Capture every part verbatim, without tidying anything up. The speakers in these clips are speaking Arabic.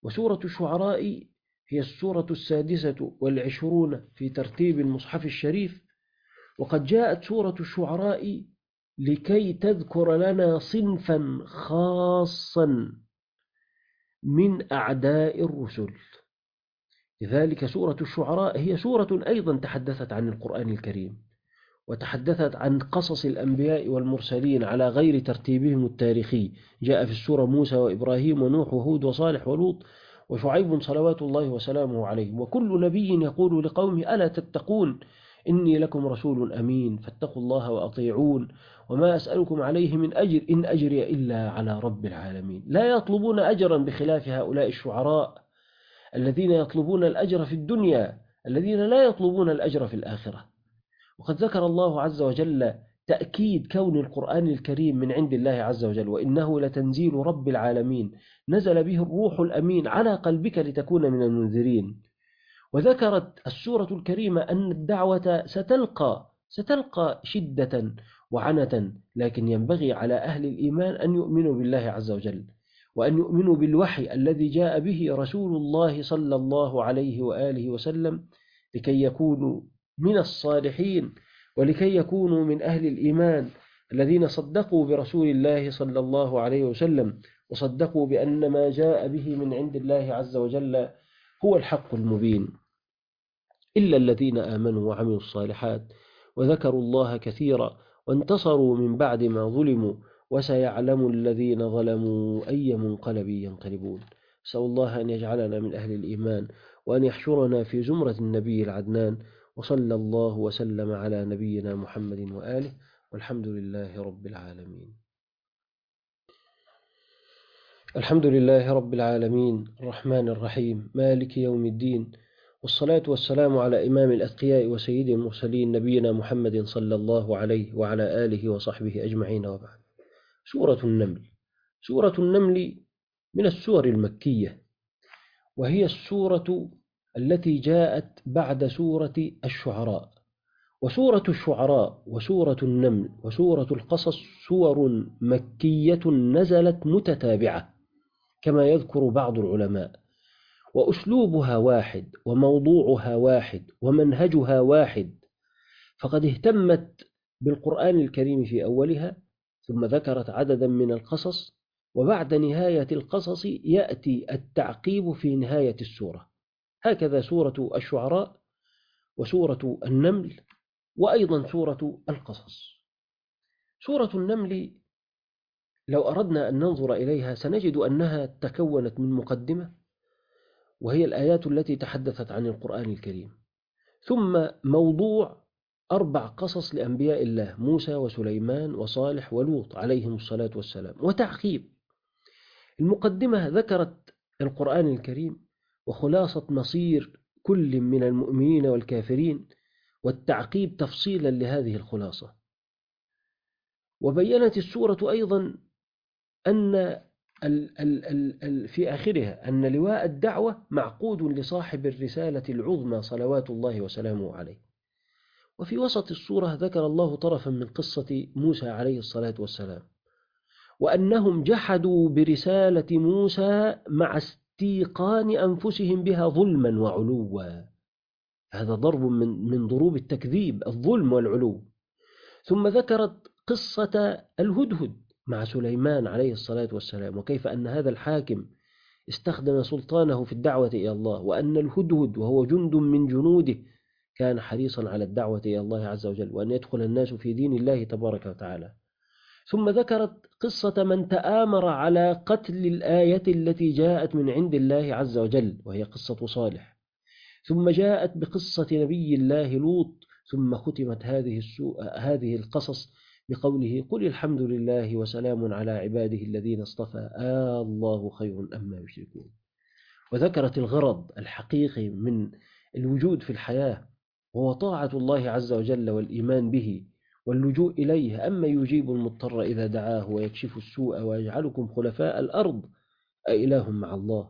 وسورة الشعراء هي السورة السادسة والعشرون في ترتيب المصحف الشريف. وقد جاءت سورة الشعراء لكي تذكر لنا صنفا خاصا من أعداء الرسل. لذلك سورة الشعراء هي سورة أيضا تحدثت عن القرآن الكريم، وتحدثت عن قصص الأنبياء والمرسلين على غير ترتيبهم التاريخي. جاء في السورة موسى وإبراهيم ونوح وهود وصالح ولوط وشعيب صلوات الله وسلامه عليهم. وكل نبي يقول لقومه ألا تتقون إني لكم رسول أمين فاتقوا الله وأطيعون وما أسألكم عليه من أجر إن أجري إلا على رب العالمين. لا يطلبون أجرا بخلاف هؤلاء الشعراء الذين يطلبون الأجر في الدنيا، الذين لا يطلبون الأجر في الآخرة. وقد ذكر الله عز وجل تأكيد كون القرآن الكريم من عند الله عز وجل: وإنه لتنزيل رب العالمين نزل به الروح الأمين على قلبك لتكون من المنذرين. وذكرت السورة الكريمة أن الدعوة ستلقى ستلقى شدة وعنة، لكن ينبغي على أهل الإيمان أن يؤمنوا بالله عز وجل، وأن يؤمنوا بالوحي الذي جاء به رسول الله صلى الله عليه وآله وسلم، لكي يكونوا من الصالحين، ولكي يكونوا من أهل الإيمان الذين صدقوا برسول الله صلى الله عليه وسلم، وصدقوا بأن ما جاء به من عند الله عز وجل هو الحق المبين. إلا الذين آمنوا وعملوا الصالحات وذكروا الله كثيرا وانتصروا من بعد ما ظلموا وسيعلم الذين ظلموا أي منقلب ينقلبون. أسأل الله أن يجعلنا من أهل الإيمان، وأن يحشرنا في زمرة النبي العدنان. وصلى الله وسلم على نبينا محمد وآله، والحمد لله رب العالمين. الحمد لله رب العالمين الرحمن الرحيم مالك يوم الدين، والصلاة والسلام على إمام الأتقياء وسيد المرسلين نبينا محمد صلى الله عليه وعلى آله وصحبه أجمعين، وبعد. سورة النمل. سورة النمل من السور المكية، وهي السورة التي جاءت بعد سورة الشعراء. وسورة الشعراء وسورة النمل وسورة القصص سور مكية نزلت متتابعة كما يذكر بعض العلماء، وأسلوبها واحد وموضوعها واحد ومنهجها واحد. فقد اهتمت بالقرآن الكريم في أولها، ثم ذكرت عددا من القصص، وبعد نهاية القصص يأتي التعقيب في نهاية السورة. هكذا سورة الشعراء وسورة النمل وأيضا سورة القصص. سورة النمل لو أردنا أن ننظر إليها سنجد أنها تكونت من مقدمة، وهي الآيات التي تحدثت عن القرآن الكريم، ثم موضوع أربع قصص لأنبياء الله: موسى وسليمان وصالح ولوط عليهم الصلاة والسلام، وتعقيب. المقدمة ذكرت القرآن الكريم وخلاصة مصير كل من المؤمنين والكافرين، والتعقيب تفصيلا لهذه الخلاصة. وبينت السورة أيضا أن ال ال ال ال في آخرها أن لواء الدعوة معقود لصاحب الرسالة العظمى صلوات الله وسلامه عليه. وفي وسط السورة ذكر الله طرفا من قصة موسى عليه الصلاة والسلام، وأنهم جحدوا برسالة موسى مع استيقان أنفسهم بها ظلما وعلوا. هذا ضرب من من ضروب التكذيب، الظلم والعلو. ثم ذكرت قصة الهدهد مع سليمان عليه الصلاة والسلام، وكيف أن هذا الحاكم استخدم سلطانه في الدعوة إلى الله، وأن الهدهد وهو جند من جنوده كان حريصا على الدعوة إلى الله عز وجل، وأن يدخل الناس في دين الله تبارك وتعالى. ثم ذكرت قصة من تآمر على قتل الآية التي جاءت من عند الله عز وجل، وهي قصة صالح. ثم جاءت بقصة نبي الله لوط، ثم ختمت هذه هذه القصص بقوله: قل الحمد لله وسلام على عباده الذين اصطفى آه الله خير أما يشركون. وذكرت الغرض الحقيقي من الوجود في الحياة، وهو طاعة الله عز وجل والإيمان به واللجوء إليه. أما يجيب المضطر إذا دعاه ويكشف السوء ويجعلكم خلفاء الأرض أإله مع الله.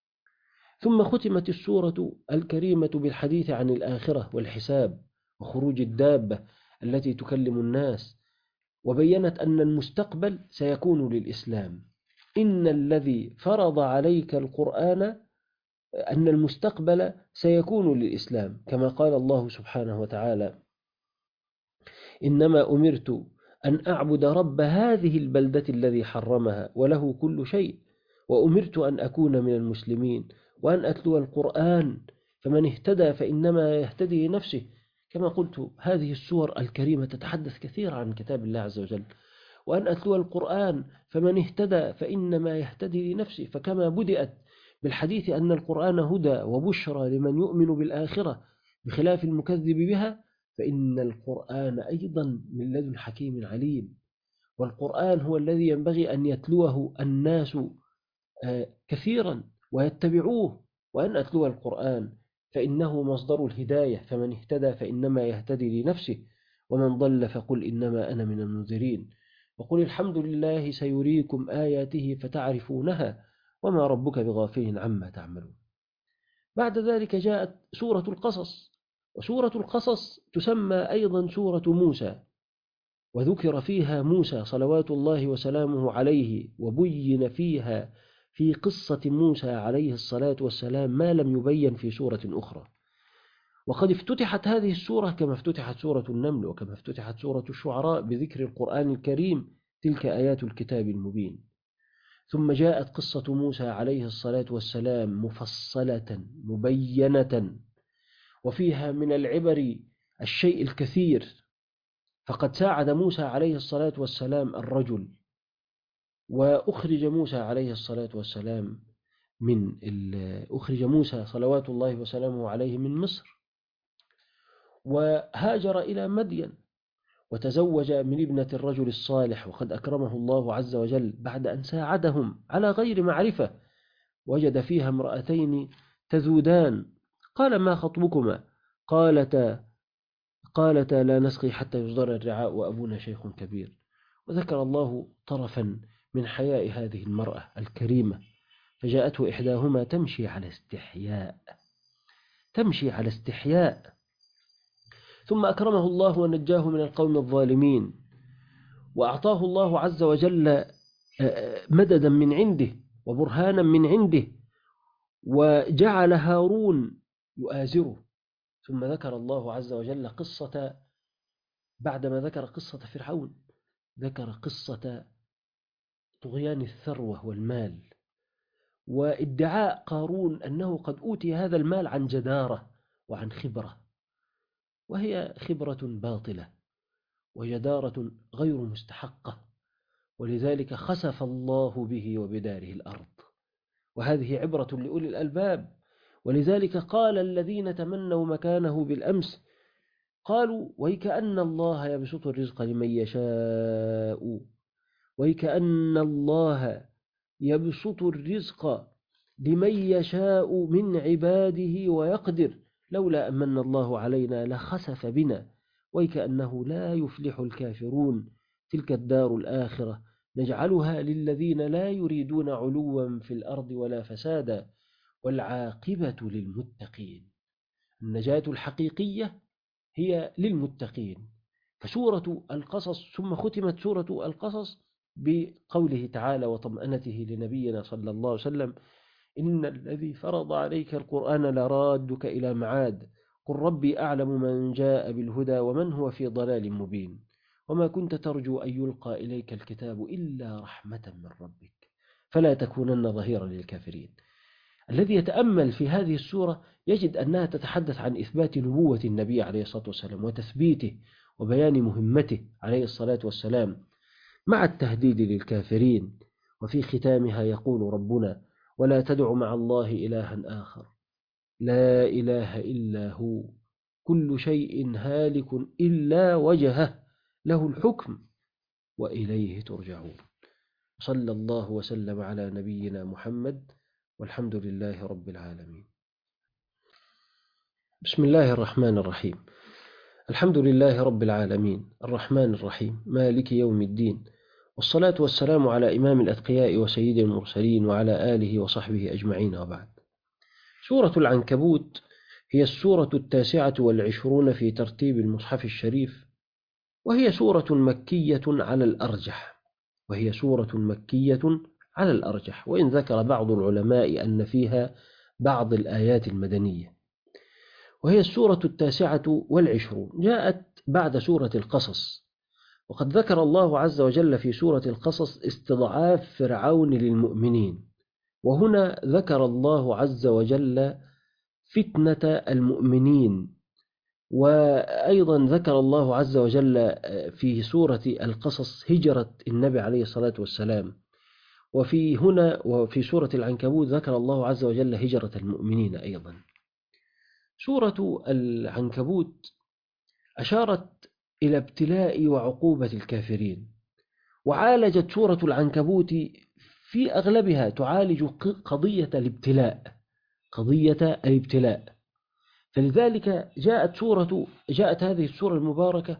ثم ختمت السورة الكريمة بالحديث عن الآخرة والحساب وخروج الدابة التي تكلم الناس، وبينت أن المستقبل سيكون للإسلام، إن الذي فرض عليك القرآن أن المستقبل سيكون للإسلام، كما قال الله سبحانه وتعالى: إنما أمرت أن أعبد رب هذه البلدة الذي حرمها وله كل شيء، وأمرت أن أكون من المسلمين، وأن أتلو القرآن، فمن اهتدى فإنما يهتدي لنفسه. كما قلت، هذه السور الكريمة تتحدث كثيرا عن كتاب الله عز وجل. وأن أتلو القرآن، فمن اهتدى فإنما يهتدي لنفسه. فكما بدأت بالحديث أن القرآن هدى وبشرى لمن يؤمن بالآخرة بخلاف المكذب بها، فإن القرآن أيضا من لدن حكيم عليم. والقرآن هو الذي ينبغي أن يتلوه الناس كثيرا ويتبعوه. وأن أتلو القرآن فإنه مصدر الهداية، فمن اهتدى فإنما يهتدي لنفسه، ومن ضل فقل إنما أنا من المنذرين، وقل الحمد لله سيريكم آياته فتعرفونها وما ربك بغافل عما تعملون. بعد ذلك جاءت سورة القصص، وسورة القصص تسمى أيضا سورة موسى، وذكر فيها موسى صلوات الله وسلامه عليه، وبين فيها في قصة موسى عليه الصلاة والسلام ما لم يبين في سورة أخرى. وقد افتتحت هذه السورة كما افتتحت سورة النمل وكما افتتحت سورة الشعراء بذكر القرآن الكريم: تلك آيات الكتاب المبين. ثم جاءت قصة موسى عليه الصلاة والسلام مفصلة مبينة، وفيها من العبر الشيء الكثير. فقد ساعد موسى عليه الصلاة والسلام الرجل، وأخرج موسى عليه الصلاة والسلام من أخرج موسى صلوات الله وسلامه عليه من مصر، وهاجر إلى مدين، وتزوج من ابنة الرجل الصالح، وقد أكرمه الله عز وجل بعد أن ساعدهم على غير معرفة. وجد فيها امرأتين تذودان، قال: ما خطبكما؟ قالتا قالتا لا نسقي حتى يصدر الرعاء وأبونا شيخ كبير. وذكر الله طرفا من حياء هذه المرأة الكريمة، فجاءته إحداهما تمشي على استحياء تمشي على استحياء ثم أكرمه الله ونجاه من القوم الظالمين، وأعطاه الله عز وجل مددا من عنده وبرهانا من عنده، وجعل هارون يؤازره. ثم ذكر الله عز وجل قصة، بعدما ذكر قصة فرعون ذكر قصة طغيان الثروة والمال، وادعاء قارون أنه قد أوتي هذا المال عن جدارة وعن خبرة، وهي خبرة باطلة وجدارة غير مستحقة، ولذلك خسف الله به وبداره الأرض. وهذه عبرة لأولي الألباب. ولذلك قال الذين تمنوا مكانه بالأمس، قالوا: ويكأن الله يبسط الرزق لمن يشاء ويكأن الله يبسط الرزق لمن يشاء من عباده ويقدر لولا أمن الله علينا لخسف بنا ويكأنه لا يفلح الكافرون تلك الدار الآخرة نجعلها للذين لا يريدون علوا في الأرض ولا فسادا والعاقبة للمتقين. النجاة الحقيقية هي للمتقين. فسورة القصص، ثم ختمت سورة القصص بقوله تعالى وطمأنته لنبينا صلى الله عليه وسلم: إن الذي فرض عليك القرآن لرادك إلى معاد قل ربي أعلم من جاء بالهدى ومن هو في ضلال مبين وما كنت ترجو أن يلقى إليك الكتاب إلا رحمة من ربك فلا تكونن ظهيرا للكافرين. الذي يتأمل في هذه السورة يجد أنها تتحدث عن إثبات نبوة النبي عليه الصلاة والسلام وتثبيته وبيان مهمته عليه الصلاة والسلام مع التهديد للكافرين. وفي ختامها يقول ربنا: ولا تدع مع الله إلها آخر لا إله إلا هو كل شيء هالك إلا وجهه له الحكم وإليه ترجعون. صلى الله وسلم على نبينا محمد والحمد لله رب العالمين. بسم الله الرحمن الرحيم. الحمد لله رب العالمين الرحمن الرحيم مالك يوم الدين، والصلاة والسلام على إمام الأتقياء وسيد المرسلين وعلى آله وصحبه أجمعين، وبعد. سورة العنكبوت هي السورة التاسعة والعشرون في ترتيب المصحف الشريف، وهي سورة مكية على الأرجح وهي سورة مكية على الأرجح، وإن ذكر بعض العلماء أن فيها بعض الآيات المدنية. وهي السورة التاسعة والعشرون، جاءت بعد سورة القصص. وقد ذكر الله عز وجل في سورة القصص استضعاف فرعون للمؤمنين، وهنا ذكر الله عز وجل فتنة المؤمنين. وأيضا ذكر الله عز وجل في سورة القصص هجرة النبي عليه الصلاة والسلام. وفي هنا وفي سورة العنكبوت ذكر الله عز وجل هجرة المؤمنين أيضا. سورة العنكبوت أشارت إلى ابتلاء وعقوبة الكافرين، وعالجت سورة العنكبوت في أغلبها تعالج قضية الابتلاء قضية الابتلاء فلذلك جاءت سورة جاءت هذه السورة المباركة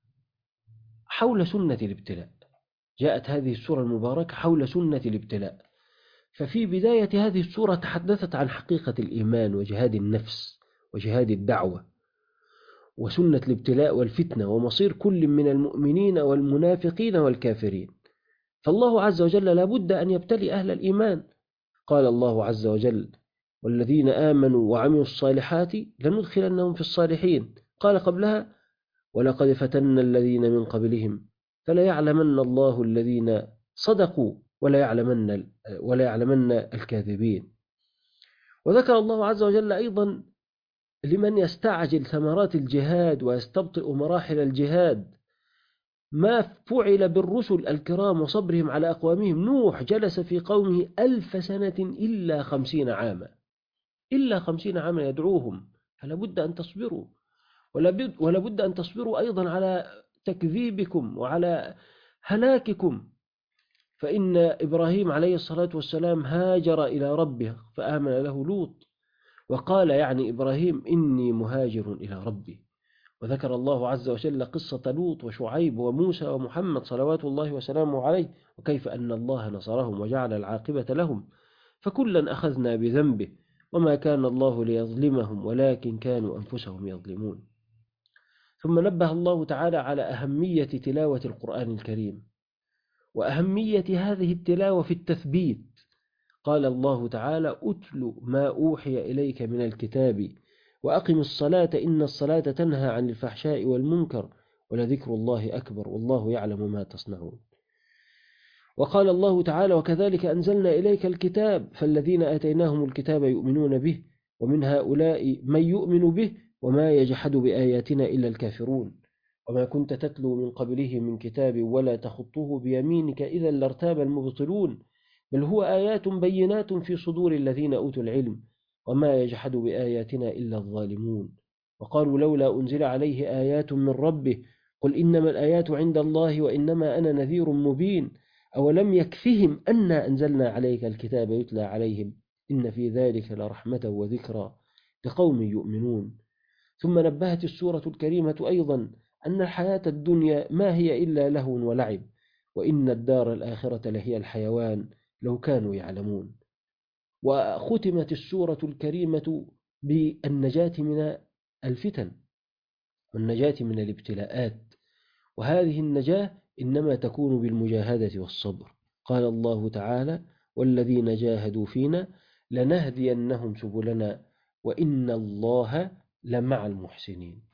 حول سنة الابتلاء جاءت هذه السورة المباركة حول سنة الابتلاء ففي بداية هذه السورة تحدثت عن حقيقة الإيمان وجهاد النفس وجهاد الدعوة وسنة الابتلاء والفتنة ومصير كل من المؤمنين والمنافقين والكافرين. فالله عز وجل لا بد أن يبتلي أهل الإيمان. قال الله عز وجل: والذين آمنوا وعملوا الصالحات لندخلنهم في الصالحين. قال قبلها: ولقد فتنا الذين من قبلهم فلا يعلمن الله الذين صدقوا ولا يعلمن ولا يعلمن الكاذبين. وذكر الله عز وجل أيضا لمن يستعجل ثمرات الجهاد ويستبطئ مراحل الجهاد ما فعل بالرسل الكرام وصبرهم على أقوامهم. نوح جلس في قومه ألف سنة إلا خمسين عاما إلا خمسين عاما يدعوهم، فلا بد أن تصبروا، ولا بد أن تصبروا أيضا على تكذيبكم وعلى هلاككم. فإن إبراهيم عليه الصلاة والسلام هاجر إلى ربه فآمن له لوط، وقال يعني إبراهيم: إني مهاجر إلى ربي. وذكر الله عز وجل قصة لوط وشعيب وموسى ومحمد صلوات الله وسلامه عليه، وكيف أن الله نصرهم وجعل العاقبة لهم، فكلا أخذنا بذنبه وما كان الله ليظلمهم ولكن كانوا أنفسهم يظلمون. ثم نبه الله تعالى على أهمية تلاوة القرآن الكريم وأهمية هذه التلاوة في التثبيت. قال الله تعالى: أتل ما أوحي إليك من الكتاب وأقم الصلاة إن الصلاة تنهى عن الفحشاء والمنكر ولذكر الله أكبر والله يعلم ما تصنعون. وقال الله تعالى: وكذلك أنزلنا إليك الكتاب فالذين آتيناهم الكتاب يؤمنون به ومن هؤلاء من يؤمن به وما يجحد بآياتنا إلا الكافرون وما كنت تتلو من قبله من كتاب ولا تخطه بيمينك إذا لارتاب المبطلون بل هو آيات بينات في صدور الذين أوتوا العلم وما يجحد بآياتنا إلا الظالمون. وقالوا: لولا أنزل عليه آيات من ربه قل إنما الآيات عند الله وإنما أنا نذير مبين أولم يكفهم أنا أنزلنا عليك الكتاب يتلى عليهم إن في ذلك لرحمة وذكرى لقوم يؤمنون. ثم نبهت السورة الكريمة أيضا أن الحياة الدنيا ما هي إلا لهو ولعب وإن الدار الآخرة لهي الحيوان لو كانوا يعلمون. وختمت السورة الكريمة بالنجاة من الفتن والنجاة من الابتلاءات، وهذه النجاة إنما تكون بالمجاهدة والصبر. قال الله تعالى: والذين جاهدوا فينا لنهدينهم سبلنا وإن الله لمع المحسنين.